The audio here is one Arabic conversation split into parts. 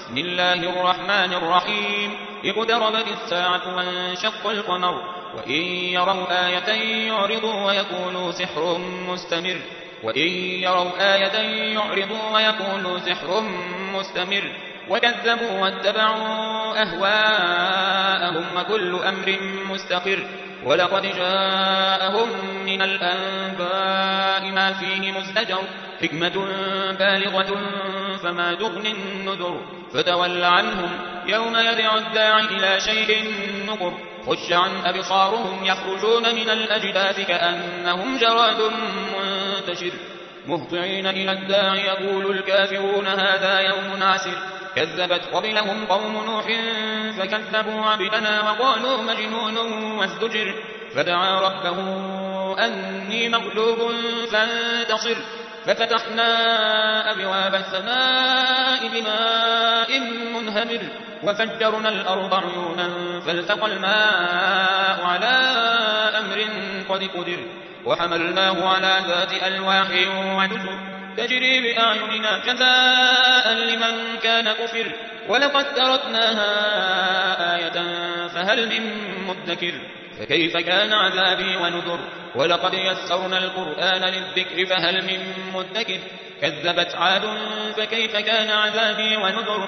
بسم الله الرحمن الرحيم اقتربت الساعة وانشق القمر وإن يروا آية يعرضوا ويقولوا سحر مستمر وكذبوا واتبعوا أهواءهم وكل أمر مستقر ولقد جاءهم من الأنباء ما فيه مزدجر حكمة بالغة فما تغني النذر فتول عنهم يوم يدعو الداعي إلى شيء نكر خش عن أبصارهم يخرجون من الأجداث كأنهم جراد منتشر مهطعين إلى الداعي يقول الكافرون هذا يوم عسر كذبت قبلهم قوم نوح فكذبوا عبدنا وقالوا مجنون وازدجر فدعا ربه أني مغلوب فانتصر ففتحنا أبواب السماء بماء منهمر وفجرنا الأرض عيونا فالتقى الماء على أمر قد قدر وحملناه على ذات ألواح ودسر تجري بأعيننا جزاء لمن كان كفر ولقد تركناها آية فهل من مدكر فكيف كان عذابي ونذر ولقد يسرنا القرآن للذكر فهل من مدكر كذبت عاد فكيف كان عذابي ونذر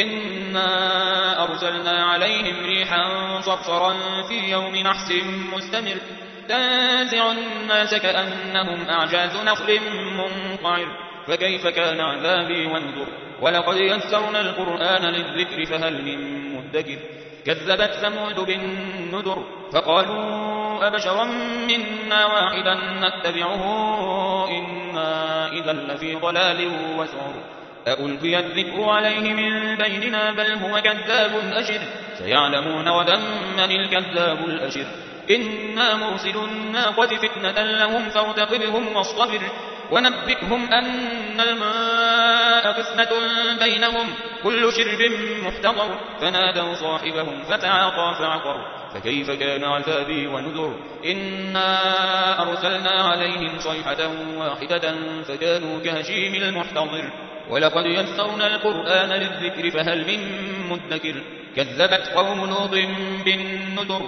إنا أرسلنا عليهم ريحا صرصرا في يوم نحس مستمر تنزع الناس كأنهم أعجاز نخل منقعر فكيف كان عذابي ونذر ولقد يسرنا القرآن للذكر فهل من مدكر كذبت ثمود بالنذر فقالوا أبشرا منا واحدا نتبعه إنا إذا لفي ضلال وسعر أألقي الذكر عليه من بيننا بل هو كذاب أشر سيعلمون غدا من الكذاب الأشر إنا مرسل الناقة فتنة لهم فارتقبهم واصطبر ونبئهم أن الماء قسمة بينهم كل شرب محتضر فنادوا صاحبهم فتعاطى فعقر فكيف كان عذابي ونذر إنا أرسلنا عليهم صيحة واحدة فكانوا كهشيم المحتضر ولقد يسرنا القرآن للذكر فهل من مدكر كذبت قوم لوط بالنذر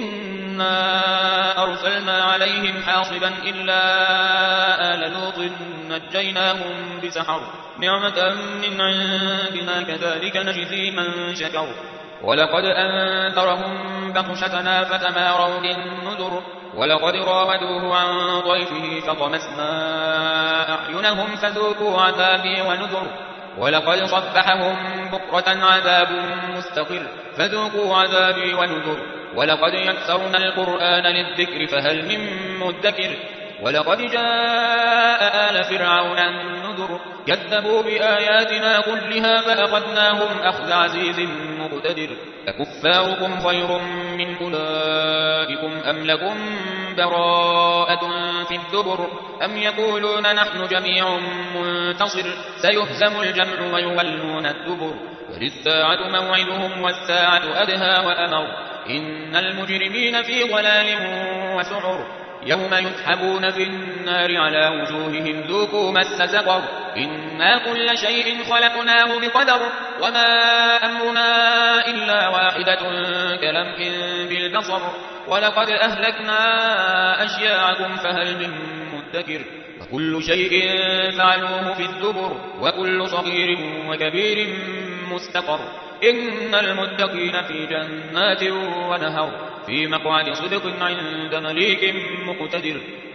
إنا أرسلنا عليهم حاصبا إلا آل لوط نجيناهم بسحر نعمة من عندنا كذلك نجزي من شكر ولقد أنذرهم بطشتنا فتماروا بالنذر ولقد راودوه عن ضيفه فطمسنا أعينهم فذوقوا عذابي ونذر ولقد صبحهم بكرة عذاب مستقر فذوقوا عذابي ونذر ولقد يسرنا القرآن للذكر فهل من مدكر ولقد جاء آل فرعون النذر كذبوا بآياتنا كلها فأخذناهم أخذ عزيز مقتدر أكفاركم خير من أولئكم أم لكم براءة في الزبر أم يقولون نحن جميع منتصر سيهزم الجمع ويولون الدبر بل الساعة موعدهم والساعة أدهى وأمر إن المجرمين في ضلال وسعر يوم يسحبون في النار على وجوههم ذوقوا مس سقر إنا كل شيء خلقناه بقدر وما أمرنا إلا واحدة كلمح بالبصر ولقد أهلكنا أشياعكم فهل من مدكر وكل شيء فعلوه في الزبر وكل صغير وكبير مستقر إن المتقين في جنات ونهر في مقعد صدق عند مليك مقتدر